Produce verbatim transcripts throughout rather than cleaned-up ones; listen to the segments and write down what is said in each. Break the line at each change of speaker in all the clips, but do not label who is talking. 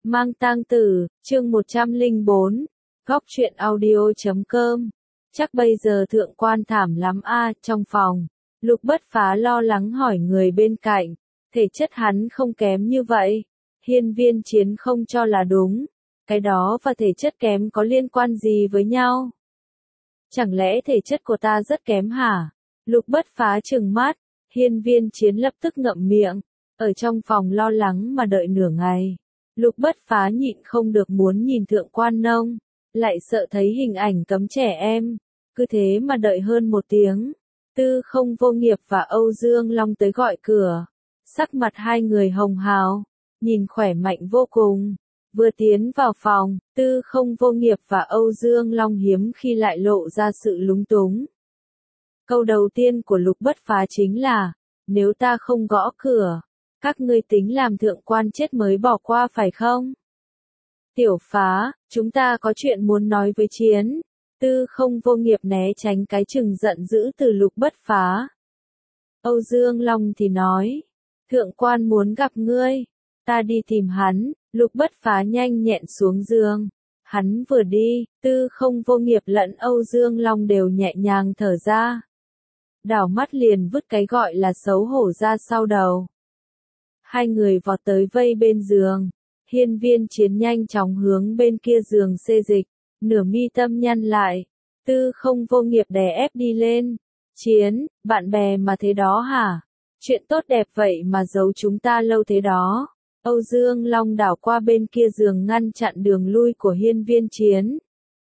Mang tang tử, chương một trăm lẻ bốn, góc truyện audio chấm com. Chắc bây giờ thượng quan thảm lắm a. Trong phòng, Lục Bất Phá lo lắng hỏi người bên cạnh, thể chất hắn không kém như vậy. Hiên Viên Chiến không cho là đúng, cái đó và thể chất kém có liên quan gì với nhau? Chẳng lẽ thể chất của ta rất kém hả? Lục Bất Phá trừng mắt, Hiên Viên Chiến lập tức ngậm miệng, ở trong phòng lo lắng mà đợi nửa ngày. Lục Bất Phá nhịn không được muốn nhìn thượng quan nông, lại sợ thấy hình ảnh cấm trẻ em, cứ thế mà đợi hơn một tiếng. Tư Không Vô Nghiệp và Âu Dương Long tới gọi cửa, sắc mặt hai người hồng hào, nhìn khỏe mạnh vô cùng. Vừa tiến vào phòng, Tư Không Vô Nghiệp và Âu Dương Long hiếm khi lại lộ ra sự lúng túng. Câu đầu tiên của Lục Bất Phá chính là, nếu ta không gõ cửa, các ngươi tính làm thượng quan chết mới bỏ qua phải không? Tiểu Phá, chúng ta có chuyện muốn nói với Chiến. Tư Không Vô Nghiệp né tránh cái chừng giận dữ từ Lục Bất Phá. Âu Dương Long thì nói, thượng quan muốn gặp ngươi, ta đi tìm hắn. Lục Bất Phá nhanh nhẹn xuống giường. Hắn vừa đi, Tư Không Vô Nghiệp lẫn Âu Dương Long đều nhẹ nhàng thở ra. Đảo mắt liền vứt cái gọi là xấu hổ ra sau đầu. Hai người vọt tới vây bên giường. Hiên Viên Chiến nhanh chóng hướng bên kia giường xê dịch, nửa mi tâm nhăn lại. Tư Không Vô Nghiệp đè ép đi lên. Chiến, bạn bè mà thế đó hả? Chuyện tốt đẹp vậy mà giấu chúng ta lâu thế đó. Âu Dương Long đảo qua bên kia giường ngăn chặn đường lui của Hiên Viên Chiến.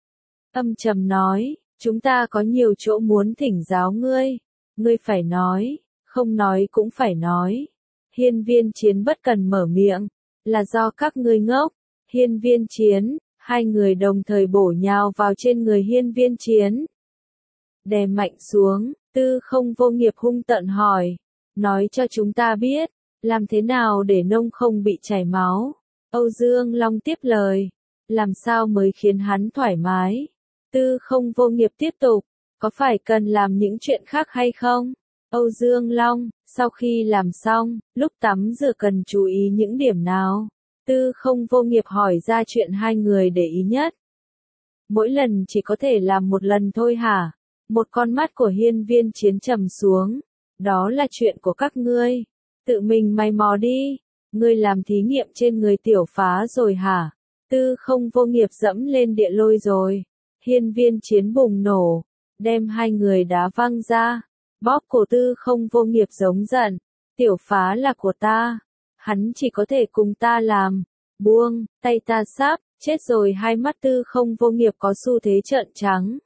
Âm trầm nói, chúng ta có nhiều chỗ muốn thỉnh giáo ngươi. Ngươi phải nói, không nói cũng phải nói. Hiên Viên Chiến bất cần mở miệng, là do các ngươi ngốc. Hiên Viên Chiến, hai người đồng thời bổ nhào vào trên người Hiên Viên Chiến. Đè mạnh xuống, Tư Không Vô Nghiệp hung tợn hỏi, nói cho chúng ta biết, làm thế nào để nông không bị chảy máu? Âu Dương Long tiếp lời, làm sao mới khiến hắn thoải mái? Tư Không Vô Nghiệp tiếp tục, có phải cần làm những chuyện khác hay không? Âu Dương Long, sau khi làm xong, lúc tắm rửa cần chú ý những điểm nào? Tư Không Vô Nghiệp hỏi ra chuyện hai người để ý nhất. Mỗi lần chỉ có thể làm một lần thôi hả? Một con mắt của Hiên Viên Chiến trầm xuống. Đó là chuyện của các ngươi. Tự mình mày mò đi. Ngươi làm thí nghiệm trên người Tiểu Phá rồi hả? Tư Không Vô Nghiệp dẫm lên địa lôi rồi. Hiên Viên Chiến bùng nổ, đem hai người đá văng ra. Bóp cổ Tư Không Vô Nghiệp giống giận. Tiểu Phá là của ta. Hắn chỉ có thể cùng ta làm. Buông, tay ta sắp, chết rồi. Hai mắt Tư Không Vô Nghiệp có xu thế trợn trắng.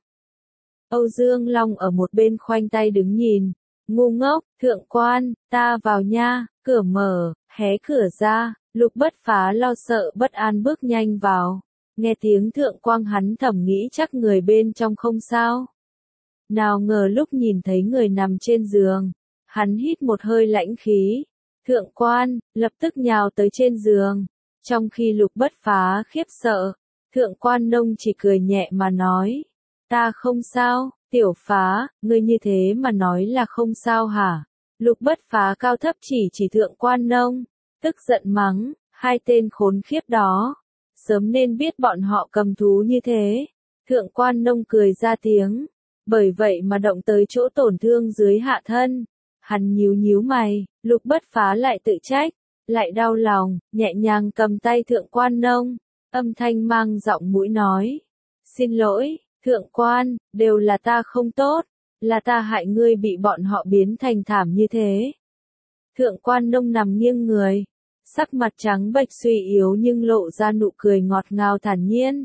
Âu Dương Long ở một bên khoanh tay đứng nhìn. Ngu ngốc, thượng quan, ta vào nha. Cửa mở, hé cửa ra. Lục Bất Phá lo sợ bất an bước nhanh vào. Nghe tiếng thượng quan hắn thầm nghĩ chắc người bên trong không sao. Nào ngờ lúc nhìn thấy người nằm trên giường, hắn hít một hơi lãnh khí. Thượng quan, lập tức nhào tới trên giường. Trong khi Lục Bất Phá khiếp sợ, thượng quan nông chỉ cười nhẹ mà nói. Ta không sao, Tiểu Phá, ngươi như thế mà nói là không sao hả? Lục Bất Phá cao thấp chỉ chỉ thượng quan nông, tức giận mắng, hai tên khốn khiếp đó. Sớm nên biết bọn họ cầm thú như thế. Thượng quan nông cười ra tiếng. Bởi vậy mà động tới chỗ tổn thương dưới hạ thân. Hắn nhíu nhíu mày, Lục Bất Phá lại tự trách, lại đau lòng, nhẹ nhàng cầm tay thượng quan nông, âm thanh mang giọng mũi nói. Xin lỗi, thượng quan, đều là ta không tốt, là ta hại ngươi bị bọn họ biến thành thảm như thế. Thượng quan nông nằm nghiêng người, sắc mặt trắng bệch suy yếu nhưng lộ ra nụ cười ngọt ngào thản nhiên.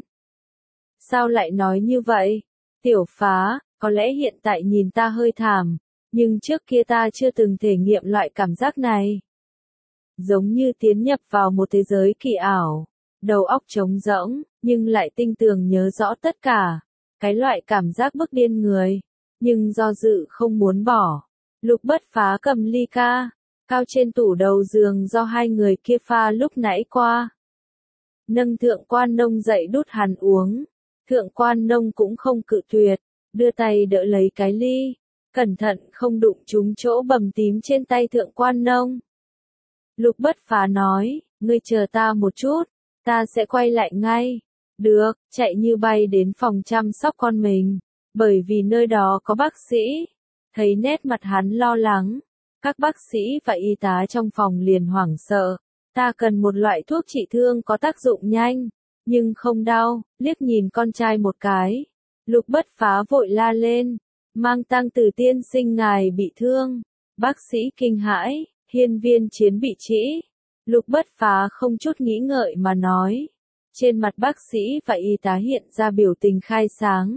Sao lại nói như vậy? Tiểu Phá, có lẽ hiện tại nhìn ta hơi thảm, nhưng trước kia ta chưa từng thể nghiệm loại cảm giác này. Giống như tiến nhập vào một thế giới kỳ ảo, đầu óc trống rỗng, nhưng lại tinh tường nhớ rõ tất cả. Cái loại cảm giác bức điên người, nhưng do dự không muốn bỏ. Lục Bất Phá cầm ly ca, cao trên tủ đầu giường do hai người kia pha lúc nãy qua. Nâng thượng quan nông dậy đút hắn uống. Thượng quan nông cũng không cự tuyệt, đưa tay đỡ lấy cái ly, cẩn thận không đụng trúng chỗ bầm tím trên tay thượng quan nông. Lục Bất Phá nói, ngươi chờ ta một chút, ta sẽ quay lại ngay. Được, chạy như bay đến phòng chăm sóc con mình, bởi vì nơi đó có bác sĩ. Thấy nét mặt hắn lo lắng, các bác sĩ và y tá trong phòng liền hoảng sợ. Ta cần một loại thuốc trị thương có tác dụng nhanh, nhưng không đau. Liếc nhìn con trai một cái, Lục Bất Phá vội la lên, Mang Tăng Từ tiên sinh ngài bị thương. Bác sĩ kinh hãi, Hiên Viên Chiến bị trĩ. Lục Bất Phá không chút nghĩ ngợi mà nói. Trên mặt bác sĩ và y tá hiện ra biểu tình khai sáng.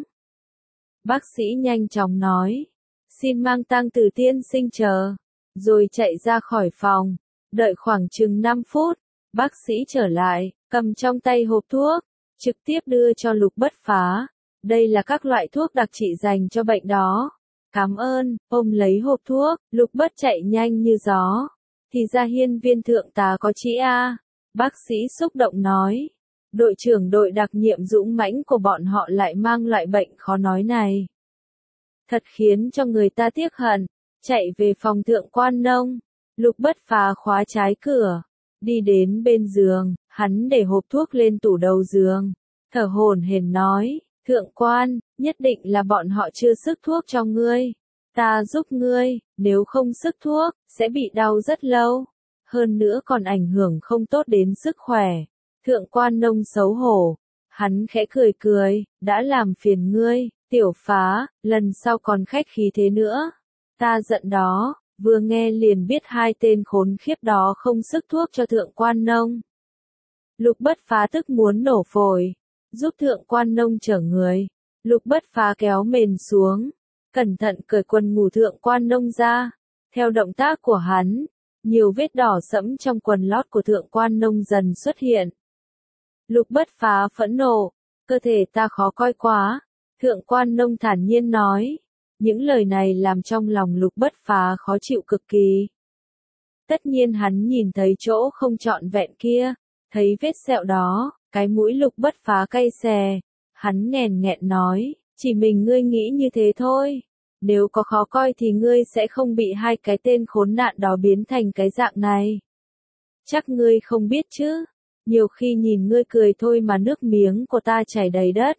Bác sĩ nhanh chóng nói, xin Mang Tăng Từ tiên sinh chờ, rồi chạy ra khỏi phòng. Đợi khoảng chừng năm phút, bác sĩ trở lại, cầm trong tay hộp thuốc, trực tiếp đưa cho Lục Bất Phá. Đây là các loại thuốc đặc trị dành cho bệnh đó. Cảm ơn. Ôm lấy hộp thuốc, Lục Bất chạy nhanh như gió. Thì ra Hiên Viên thượng tá có trĩ a. Bác sĩ xúc động nói. Đội trưởng đội đặc nhiệm dũng mãnh của bọn họ lại mang loại bệnh khó nói này. Thật khiến cho người ta tiếc hận. Chạy về phòng Thượng Quan Nông, Lục Bất Phá khóa trái cửa, đi đến bên giường, hắn để hộp thuốc lên tủ đầu giường, thở hổn hển nói, Thượng Quan, nhất định là bọn họ chưa sức thuốc cho ngươi. Ta giúp ngươi, nếu không sức thuốc, sẽ bị đau rất lâu. Hơn nữa còn ảnh hưởng không tốt đến sức khỏe. Thượng Quan Nông xấu hổ. Hắn khẽ cười cười, đã làm phiền ngươi, Tiểu Phá, lần sau còn khách khí thế nữa. Ta giận đó, vừa nghe liền biết hai tên khốn khiếp đó không sức thuốc cho Thượng Quan Nông. Lục Bất Phá tức muốn nổ phổi, giúp Thượng Quan Nông chở người. Lục Bất Phá kéo mền xuống, cẩn thận cởi quần ngủ Thượng Quan Nông ra. Theo động tác của hắn, nhiều vết đỏ sẫm trong quần lót của Thượng Quan Nông dần xuất hiện. Lục Bất Phá phẫn nộ, cơ thể ta khó coi quá. Thượng Quan Nông thản nhiên nói. Những lời này làm trong lòng Lục Bất Phá khó chịu cực kỳ. Tất nhiên hắn nhìn thấy chỗ không trọn vẹn kia, thấy vết sẹo đó, cái mũi Lục Bất Phá cay xè. Hắn nghèn nghẹn nói, chỉ mình ngươi nghĩ như thế thôi. Nếu có khó coi thì ngươi sẽ không bị hai cái tên khốn nạn đó biến thành cái dạng này. Chắc ngươi không biết chứ, nhiều khi nhìn ngươi cười thôi mà nước miếng của ta chảy đầy đất.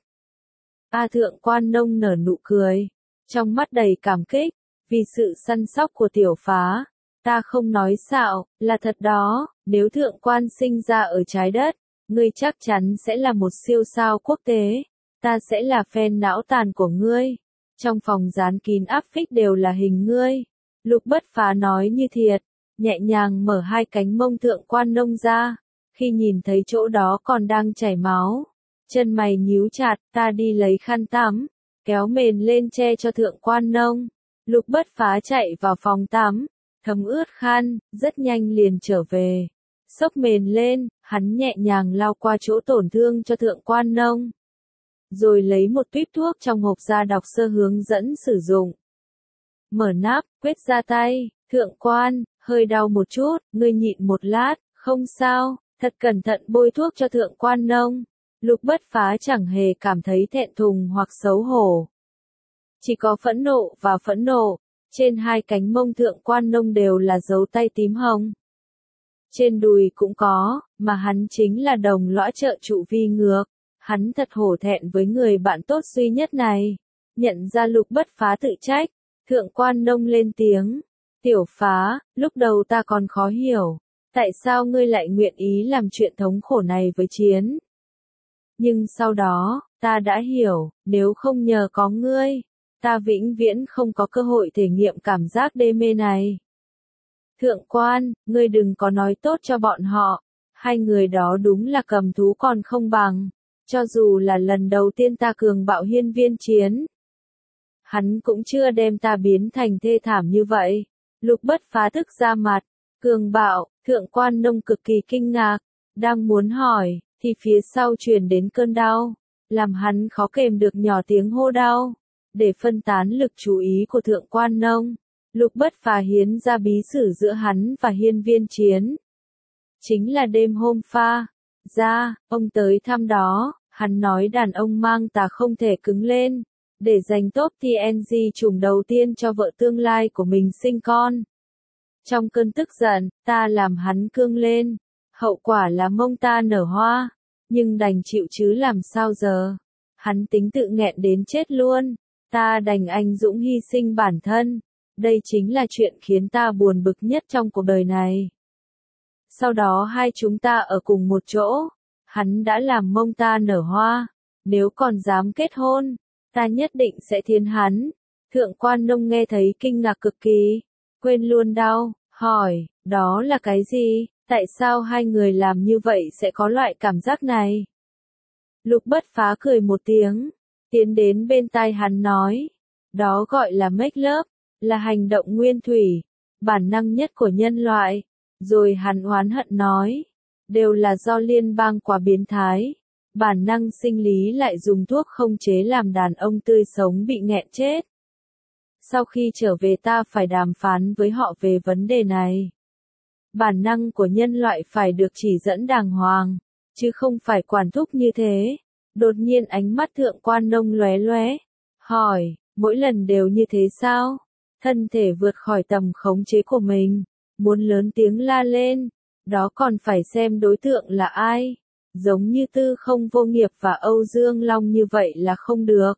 A Thượng Quan Nông nở nụ cười, trong mắt đầy cảm kích, vì sự săn sóc của Tiểu Phá. Ta không nói xạo, là thật đó, nếu Thượng Quan sinh ra ở trái đất, ngươi chắc chắn sẽ là một siêu sao quốc tế. Ta sẽ là fan não tàn của ngươi. Trong phòng dán kín áp phích đều là hình ngươi. Lục Bất Phá nói như thiệt, nhẹ nhàng mở hai cánh mông Thượng Quan Nông ra. Khi nhìn thấy chỗ đó còn đang chảy máu, chân mày nhíu chặt, ta đi lấy khăn tắm, kéo mền lên che cho Thượng Quan Nông. Lục Bất Phá chạy vào phòng tắm, thấm ướt khăn, rất nhanh liền trở về. Xốc mền lên, hắn nhẹ nhàng lau qua chỗ tổn thương cho Thượng Quan Nông. Rồi lấy một tuýp thuốc trong hộp ra đọc sơ hướng dẫn sử dụng. Mở nắp, quét ra tay, Thượng Quan, hơi đau một chút, ngươi nhịn một lát, không sao, thật cẩn thận bôi thuốc cho Thượng Quan Nông. Lục Bất Phá chẳng hề cảm thấy thẹn thùng hoặc xấu hổ. Chỉ có phẫn nộ và phẫn nộ, trên hai cánh mông Thượng Quan Nông đều là dấu tay tím hồng. Trên đùi cũng có, mà hắn chính là đồng lõa trợ trụ vi ngược. Hắn thật hổ thẹn với người bạn tốt duy nhất này. Nhận ra Lục Bất Phá tự trách, Thượng Quan Nông lên tiếng. Tiểu Phá, lúc đầu ta còn khó hiểu, tại sao ngươi lại nguyện ý làm chuyện thống khổ này với Chiến. Nhưng sau đó, ta đã hiểu, nếu không nhờ có ngươi, ta vĩnh viễn không có cơ hội thể nghiệm cảm giác đê mê này. Thượng Quan, ngươi đừng có nói tốt cho bọn họ, hai người đó đúng là cầm thú còn không bằng. Cho dù là lần đầu tiên ta cường bạo Hiên Viên Chiến, hắn cũng chưa đem ta biến thành thê thảm như vậy. Lục Bất Phá tức ra mặt, cường bạo, Thượng Quan Nông cực kỳ kinh ngạc, đang muốn hỏi, thì phía sau truyền đến cơn đau, làm hắn khó kềm được nhỏ tiếng hô đau. Để phân tán lực chú ý của Thượng Quan Nông, Lục Bất Phá hiến ra bí sử giữa hắn và Hiên Viên Chiến. Chính là đêm hôm pha ra, ông tới thăm đó, hắn nói đàn ông mang tà không thể cứng lên, để giành top tê en giê trùng đầu tiên cho vợ tương lai của mình sinh con. Trong cơn tức giận, ta làm hắn cương lên, hậu quả là mông ta nở hoa. nhưng đành chịu chứ làm sao giờ. Hắn tính tự nghẹn đến chết luôn, ta đành anh dũng hy sinh bản thân. Đây chính là chuyện khiến ta buồn bực nhất trong cuộc đời này. Sau đó hai chúng ta ở cùng một chỗ, hắn đã làm mông ta nở hoa, nếu còn dám kết hôn, ta nhất định sẽ thiến hắn. Thượng Quan Nông nghe thấy kinh ngạc cực kỳ, quên luôn đau, hỏi, đó là cái gì, tại sao hai người làm như vậy sẽ có loại cảm giác này? Lục Bất Phá cười một tiếng, tiến đến bên tai hắn nói, đó gọi là make love, là hành động nguyên thủy, bản năng nhất của nhân loại. Rồi hắn oán hận nói, đều là do liên bang quá biến thái, bản năng sinh lý lại dùng thuốc không chế làm đàn ông tươi sống bị nghẹn chết. Sau khi trở về ta phải đàm phán với họ về vấn đề này. Bản năng của nhân loại phải được chỉ dẫn đàng hoàng, chứ không phải quản thúc như thế. Đột nhiên ánh mắt Thượng Quan Nông lóe lóe, hỏi, mỗi lần đều như thế sao? Thân thể vượt khỏi tầm khống chế của mình, muốn lớn tiếng la lên, đó còn phải xem đối tượng là ai. Giống như Tư Không Vô Nghiệp và Âu Dương Long như vậy là không được.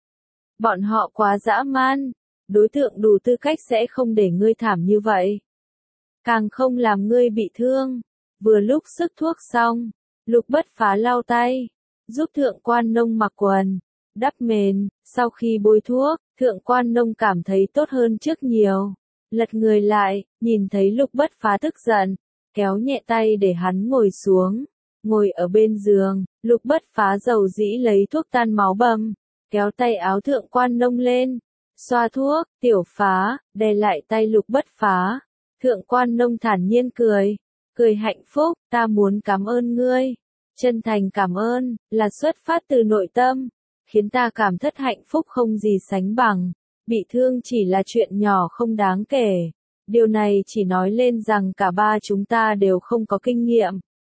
Bọn họ quá dã man, đối tượng đủ tư cách sẽ không để ngươi thảm như vậy. Càng không làm ngươi bị thương. Vừa lúc sức thuốc xong, Lục Bất Phá lau tay, giúp Thượng Quan Nông mặc quần, đắp mền. Sau khi bôi thuốc, Thượng Quan Nông cảm thấy tốt hơn trước nhiều. Lật người lại, nhìn thấy Lục Bất Phá tức giận, kéo nhẹ tay để hắn ngồi xuống. Ngồi ở bên giường, Lục Bất Phá dầu dĩ lấy thuốc tan máu bầm, kéo tay áo Thượng Quan Nông lên, xoa thuốc. Tiểu Phá, đè lại tay Lục Bất Phá. Thượng Quan Nông thản nhiên cười, cười hạnh phúc, ta muốn cảm ơn ngươi. Chân thành cảm ơn, là xuất phát từ nội tâm, khiến ta cảm thất hạnh phúc không gì sánh bằng. Bị thương chỉ là chuyện nhỏ không đáng kể. Điều này chỉ nói lên rằng cả ba chúng ta đều không có kinh nghiệm.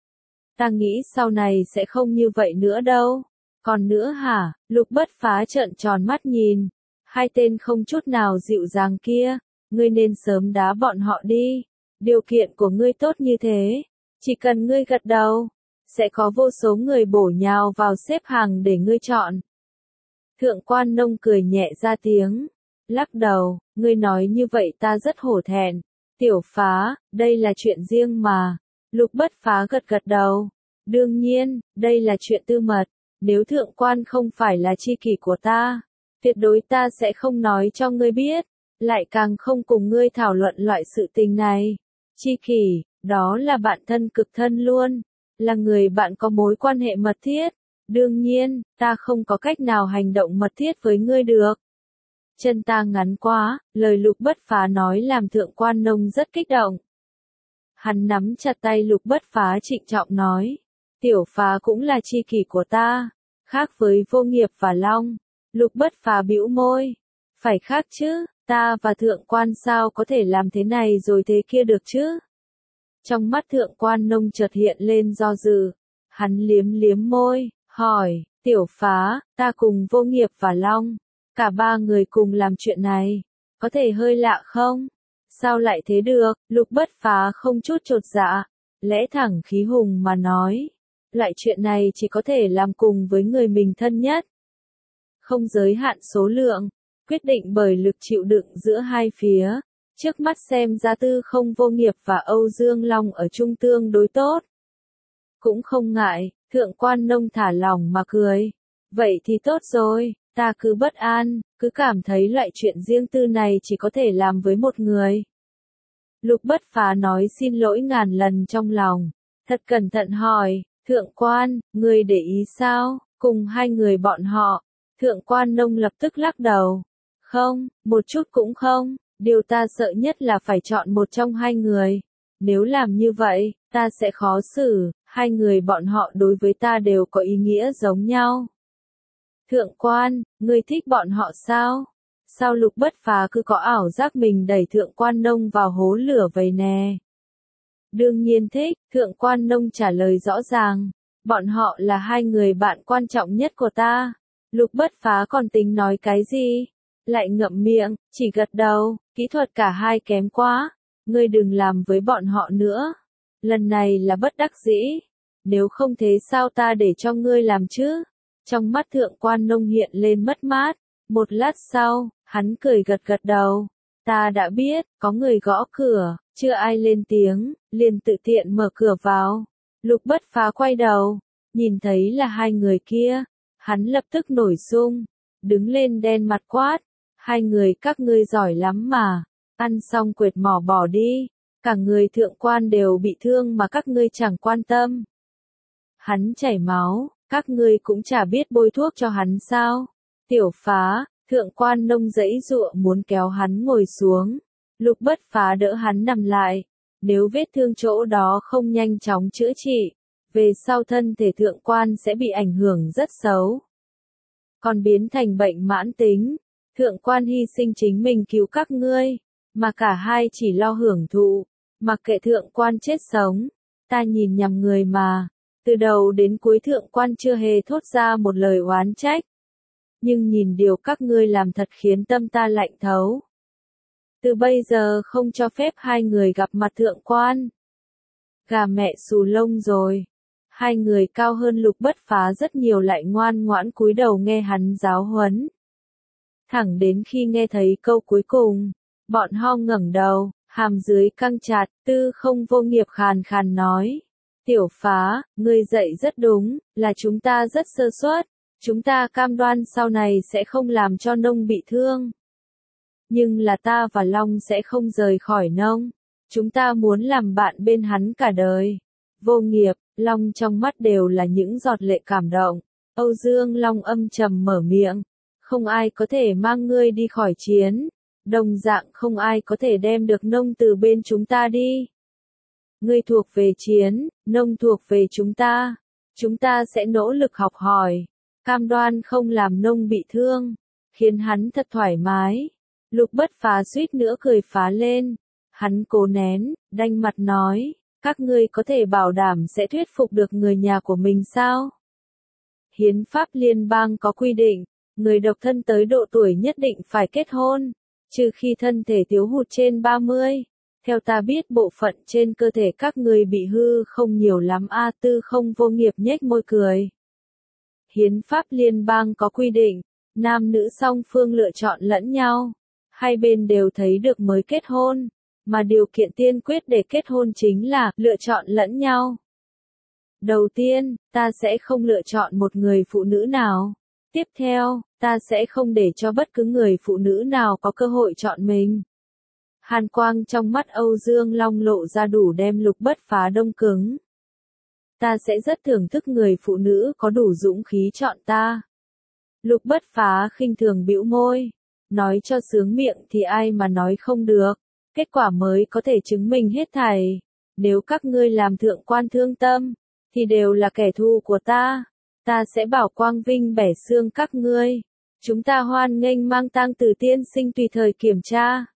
Ta nghĩ sau này sẽ không như vậy nữa đâu. Còn nữa hả? Lục Bất Phá trợn tròn mắt nhìn. Hai tên không chút nào dịu dàng kia, ngươi nên sớm đá bọn họ đi. Điều kiện của ngươi tốt như thế, chỉ cần ngươi gật đầu, sẽ có vô số người bổ nhào vào xếp hàng để ngươi chọn. Thượng Quan Nông cười nhẹ ra tiếng, lắc đầu, ngươi nói như vậy ta rất hổ thẹn. Tiểu Phá, đây là chuyện riêng mà. Lục Bất Phá gật gật đầu. Đương nhiên, đây là chuyện tư mật. Nếu Thượng Quan không phải là tri kỷ của ta, tuyệt đối ta sẽ không nói cho ngươi biết, lại càng không cùng ngươi thảo luận loại sự tình này. Tri kỷ, đó là bạn thân cực thân luôn, là người bạn có mối quan hệ mật thiết. Đương nhiên, ta không có cách nào hành động mật thiết với ngươi được. Chân ta ngắn quá, lời Lục Bất Phá nói làm Thượng Quan Nông rất kích động. Hắn nắm chặt tay Lục Bất Phá trịnh trọng nói, Tiểu Phá cũng là tri kỷ của ta, khác với Vô Nghiệp và Long. Lục Bất Phá bĩu môi, phải khác chứ, ta và Thượng Quan sao có thể làm thế này rồi thế kia được chứ? Trong mắt Thượng Quan Nông chợt hiện lên do dự, hắn liếm liếm môi, hỏi, Tiểu Phá, ta cùng Vô Nghiệp và Long, cả ba người cùng làm chuyện này, có thể hơi lạ không? Sao lại thế được? Lục Bất Phá không chút chột dạ, lẽ thẳng khí hùng mà nói, loại chuyện này chỉ có thể làm cùng với người mình thân nhất. Không giới hạn số lượng, quyết định bởi lực chịu đựng giữa hai phía. Trước mắt xem ra Tư Không Vô Nghiệp và Âu Dương Long ở chung tương đối tốt. Cũng không ngại, Thượng Quan Nông thả lỏng mà cười. Vậy thì tốt rồi, ta cứ bất an, cứ cảm thấy loại chuyện riêng tư này chỉ có thể làm với một người. Lục Bất Phá nói xin lỗi ngàn lần trong lòng, thật cẩn thận hỏi, Thượng Quan, ngươi để ý sao, cùng hai người bọn họ? Thượng Quan Nông lập tức lắc đầu. Không, một chút cũng không, điều ta sợ nhất là phải chọn một trong hai người. Nếu làm như vậy, ta sẽ khó xử, hai người bọn họ đối với ta đều có ý nghĩa giống nhau. Thượng Quan, ngươi thích bọn họ sao? Sao Lục Bất Phá cứ có ảo giác mình đẩy Thượng Quan Nông vào hố lửa vậy nè? Đương nhiên thích, Thượng Quan Nông trả lời rõ ràng. Bọn họ là hai người bạn quan trọng nhất của ta. Lục Bất Phá còn tính nói cái gì? Lại ngậm miệng, chỉ gật đầu, kỹ thuật cả hai kém quá. Ngươi đừng làm với bọn họ nữa. Lần này là bất đắc dĩ. nếu không thế sao ta để cho ngươi làm chứ? Trong mắt thượng quan nông hiện lên mất mát, một lát sau, hắn cười gật gật đầu. Ta đã biết, có người gõ cửa, chưa ai lên tiếng, liền tự tiện mở cửa vào. Lục Bất Phá quay đầu, nhìn thấy là hai người kia, hắn lập tức nổi sung, đứng lên đen mặt quát, hai người các ngươi giỏi lắm mà, ăn xong quệt mỏ bỏ đi, cả người thượng quan đều bị thương mà các ngươi chẳng quan tâm. Hắn chảy máu, các ngươi cũng chả biết bôi thuốc cho hắn sao? Tiểu Phá, thượng quan nông giãy giụa muốn kéo hắn ngồi xuống, Lục Bất Phá đỡ hắn nằm lại, nếu vết thương chỗ đó không nhanh chóng chữa trị, về sau thân thể thượng quan sẽ bị ảnh hưởng rất xấu. Còn biến thành bệnh mãn tính, thượng quan hy sinh chính mình cứu các ngươi, mà cả hai chỉ lo hưởng thụ, mặc kệ thượng quan chết sống, ta nhìn nhầm người mà, từ đầu đến cuối thượng quan chưa hề thốt ra một lời oán trách. Nhưng nhìn điều các ngươi làm thật khiến tâm ta lạnh thấu. Từ bây giờ không cho phép hai người gặp mặt thượng quan. Gà mẹ xù lông rồi. Hai người cao hơn Lục Bất Phá rất nhiều lại ngoan ngoãn cúi đầu nghe hắn giáo huấn. Thẳng đến khi nghe thấy câu cuối cùng, bọn ho ngẩng đầu, hàm dưới căng chặt, Tư Không Vô Nghiệp khàn khàn nói. Tiểu Phá, ngươi dạy rất đúng, là chúng ta rất sơ suất, chúng ta cam đoan sau này sẽ không làm cho nông bị thương. Nhưng là ta và Long sẽ không rời khỏi nông, chúng ta muốn làm bạn bên hắn cả đời. Vô Nghiệp, Long trong mắt đều là những giọt lệ cảm động. Âu Dương Long âm trầm mở miệng, không ai có thể mang ngươi đi khỏi chiến, đồng dạng không ai có thể đem được nông từ bên chúng ta đi. Ngươi thuộc về chiến, nông thuộc về chúng ta, chúng ta sẽ nỗ lực học hỏi, cam đoan không làm nông bị thương, khiến hắn thật thoải mái. Lục Bất Phá suýt nữa cười phá lên, hắn cố nén, đanh mặt nói, các ngươi có thể bảo đảm sẽ thuyết phục được người nhà của mình sao? Hiến pháp liên bang có quy định, người độc thân tới độ tuổi nhất định phải kết hôn, trừ khi thân thể thiếu hụt trên ba mươi. Theo ta biết bộ phận trên cơ thể các người bị hư không nhiều lắm a. Tư Không Vô Nghiệp nhếch môi cười. Hiến pháp liên bang có quy định, nam nữ song phương lựa chọn lẫn nhau, hai bên đều thấy được mới kết hôn, mà điều kiện tiên quyết để kết hôn chính là lựa chọn lẫn nhau. Đầu tiên, ta sẽ không lựa chọn một người phụ nữ nào. Tiếp theo, ta sẽ không để cho bất cứ người phụ nữ nào có cơ hội chọn mình. Hàn quang trong mắt Âu Dương Long lộ ra đủ đem Lục Bất Phá đông cứng. Ta sẽ rất thưởng thức người phụ nữ có đủ dũng khí chọn ta. Lục Bất Phá khinh thường bĩu môi, nói cho sướng miệng thì ai mà nói không được, kết quả mới có thể chứng minh hết thảy. Nếu các ngươi làm thượng quan thương tâm, thì đều là kẻ thù của ta, ta sẽ bảo quang vinh bẻ xương các ngươi. Chúng ta hoan nghênh mang tang Tử tiên sinh tùy thời kiểm tra.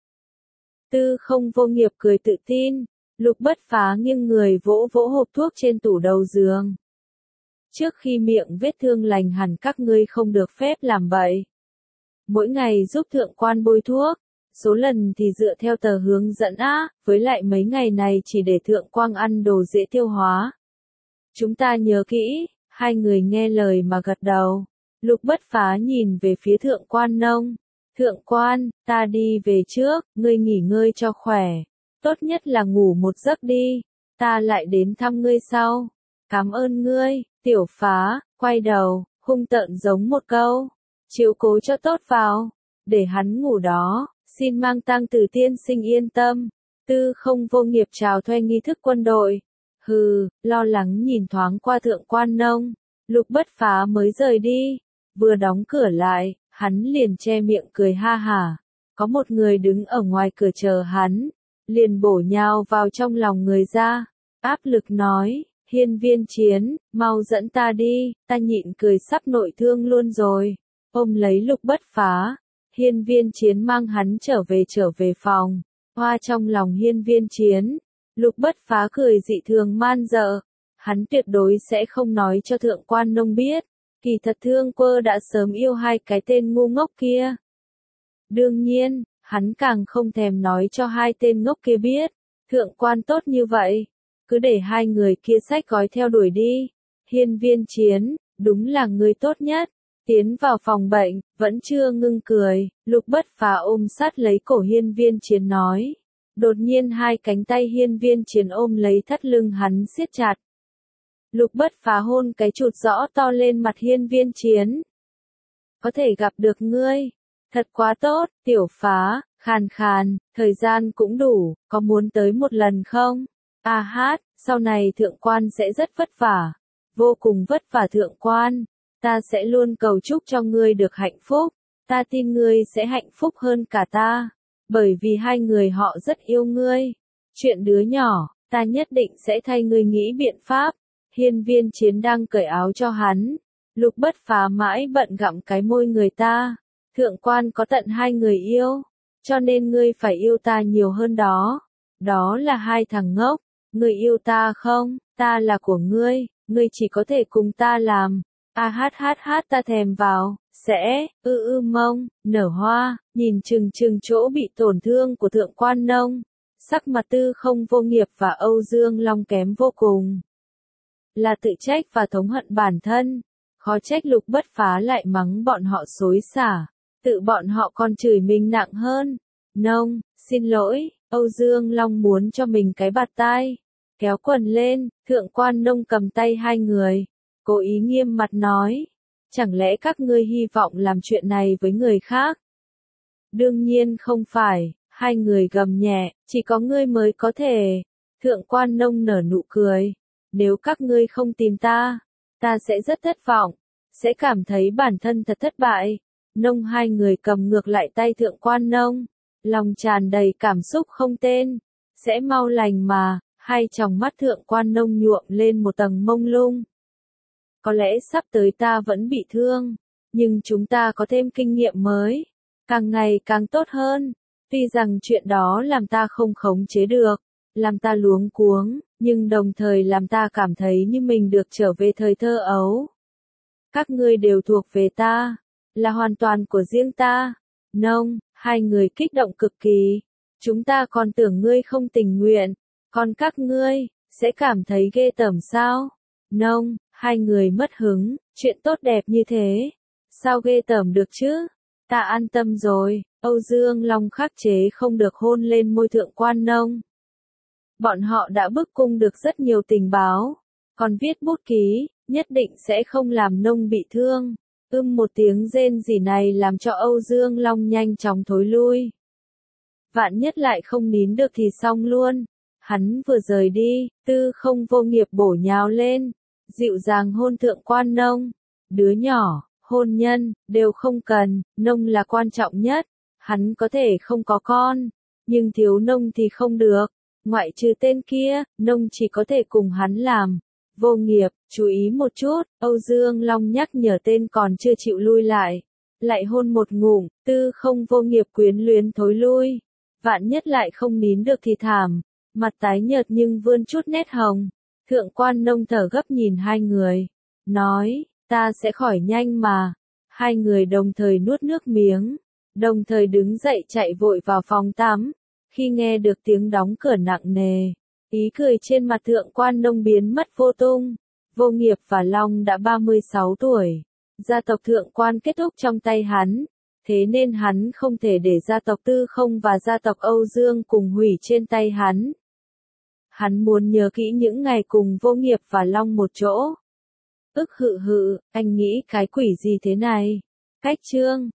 Tư Không Vô Nghiệp cười tự tin, Lục Bất Phá nghiêng người vỗ vỗ hộp thuốc trên tủ đầu giường. Trước khi miệng vết thương lành hẳn các ngươi không được phép làm vậy. Mỗi ngày giúp thượng quan bôi thuốc, số lần thì dựa theo tờ hướng dẫn á, với lại mấy ngày này chỉ để thượng quan ăn đồ dễ tiêu hóa. Chúng ta nhớ kỹ, hai người nghe lời mà gật đầu. Lục Bất Phá nhìn về phía thượng quan nông. Thượng quan, ta đi về trước, ngươi nghỉ ngơi cho khỏe. Tốt nhất là ngủ một giấc đi, ta lại đến thăm ngươi sau. Cảm ơn ngươi, Tiểu Phá, quay đầu, hung tợn giống một câu. Chiếu cố cho tốt vào, để hắn ngủ đó, xin mang tang Tử tiên sinh yên tâm. Tư Không Vô Nghiệp chào thuê nghi thức quân đội. Hừ, lo lắng nhìn thoáng qua thượng quan nông, Lục Bất Phá mới rời đi. Vừa đóng cửa lại, hắn liền che miệng cười ha hả. Có một người đứng ở ngoài cửa chờ hắn, liền bổ nhào vào trong lòng người ra, áp lực nói, Hiên Viên Chiến, mau dẫn ta đi, ta nhịn cười sắp nội thương luôn rồi. Ôm lấy Lục Bất Phá, Hiên Viên Chiến mang hắn trở về trở về phòng. Hoa trong lòng Hiên Viên Chiến, Lục Bất Phá cười dị thường man dợ, hắn tuyệt đối sẽ không nói cho thượng quan nông biết, kỳ thật Thương Quơ đã sớm yêu hai cái tên ngu ngốc kia. Đương nhiên, hắn càng không thèm nói cho hai tên ngốc kia biết, thượng quan tốt như vậy, cứ để hai người kia xách gói theo đuổi đi. Hiên Viên Chiến, đúng là người tốt nhất. Tiến vào phòng bệnh, vẫn chưa ngưng cười, Lục Bất Phá ôm sát lấy cổ Hiên Viên Chiến nói. Đột nhiên hai cánh tay Hiên Viên Chiến ôm lấy thắt lưng hắn siết chặt. Lục Bất Phá hôn cái chụt rõ to lên mặt Hiên Viên Chiến. Có thể gặp được ngươi, thật quá tốt, Tiểu Phá, khàn khàn, thời gian cũng đủ, có muốn tới một lần không? A hát, sau này thượng quan sẽ rất vất vả, vô cùng vất vả thượng quan, ta sẽ luôn cầu chúc cho ngươi được hạnh phúc, ta tin ngươi sẽ hạnh phúc hơn cả ta, bởi vì hai người họ rất yêu ngươi. Chuyện đứa nhỏ, ta nhất định sẽ thay ngươi nghĩ biện pháp. Hiên Viên Chiến đang cởi áo cho hắn. Lục Bất Phá mãi bận gặm cái môi người ta. Thượng quan có tận hai người yêu, cho nên ngươi phải yêu ta nhiều hơn đó. Đó là hai thằng ngốc, ngươi yêu ta không, ta là của ngươi, ngươi chỉ có thể cùng ta làm. A hát hát hát ta thèm vào, sẽ, ư ư mông, nở hoa, nhìn chừng chừng chỗ bị tổn thương của thượng quan nông. Sắc mặt Tư Không Vô Nghiệp và Âu Dương Long kém vô cùng. Là tự trách và thống hận bản thân. Khó trách Lục Bất Phá lại mắng bọn họ xối xả. Tự bọn họ còn chửi mình nặng hơn. Nông, xin lỗi, Âu Dương Long muốn cho mình cái bạt tai. Kéo quần lên, thượng quan nông cầm tay hai người. Cố ý nghiêm mặt nói. Chẳng lẽ các ngươi hy vọng làm chuyện này với người khác? Đương nhiên không phải, hai người gầm nhẹ, chỉ có ngươi mới có thể. Thượng quan nông nở nụ cười. Nếu các ngươi không tìm ta, ta sẽ rất thất vọng, sẽ cảm thấy bản thân thật thất bại. Nông hai người cầm ngược lại tay thượng quan nông, lòng tràn đầy cảm xúc không tên, sẽ mau lành mà, hai tròng mắt thượng quan nông nhuộm lên một tầng mông lung. Có lẽ sắp tới ta vẫn bị thương, nhưng chúng ta có thêm kinh nghiệm mới, càng ngày càng tốt hơn. Tuy rằng chuyện đó làm ta không khống chế được, làm ta luống cuống, nhưng đồng thời làm ta cảm thấy như mình được trở về thời thơ ấu. Các ngươi đều thuộc về ta, là hoàn toàn của riêng ta. Nông, hai người kích động cực kỳ. Chúng ta còn tưởng ngươi không tình nguyện, còn các ngươi, sẽ cảm thấy ghê tởm sao? Nông, hai người mất hứng, chuyện tốt đẹp như thế. Sao ghê tởm được chứ? Ta an tâm rồi, Âu Dương Long khắc chế không được hôn lên môi thượng quan nông. Bọn họ đã bức cung được rất nhiều tình báo, còn viết bút ký, nhất định sẽ không làm nông bị thương. Ưm một tiếng rên rỉ này làm cho Âu Dương Long nhanh chóng thối lui. Vạn nhất lại không nín được thì xong luôn. Hắn vừa rời đi, Tư Không Vô Nghiệp bổ nhào lên, dịu dàng hôn thượng quan nông. Đứa nhỏ, hôn nhân, đều không cần, nông là quan trọng nhất. Hắn có thể không có con, nhưng thiếu nông thì không được. Ngoại trừ tên kia, nông chỉ có thể cùng hắn làm. Vô Nghiệp, chú ý một chút, Âu Dương Long nhắc nhở tên còn chưa chịu lui lại. Lại hôn một ngụm, Tư Không Vô Nghiệp quyến luyến thối lui. Vạn nhất lại không nín được thì thảm. Mặt tái nhợt nhưng vươn chút nét hồng. Thượng quan nông thở gấp nhìn hai người. Nói, ta sẽ khỏi nhanh mà. Hai người đồng thời nuốt nước miếng. Đồng thời đứng dậy chạy vội vào phòng tắm. Khi nghe được tiếng đóng cửa nặng nề, ý cười trên mặt thượng quan nông biến mất vô tung. Vô Nghiệp và Long đã ba mươi sáu tuổi. Gia tộc thượng quan kết thúc trong tay hắn. Thế nên hắn không thể để gia tộc Tư Không và gia tộc Âu Dương cùng hủy trên tay hắn. Hắn muốn nhớ kỹ những ngày cùng Vô Nghiệp và Long một chỗ. Ức hự hự, anh nghĩ cái quỷ gì thế này? Cách chương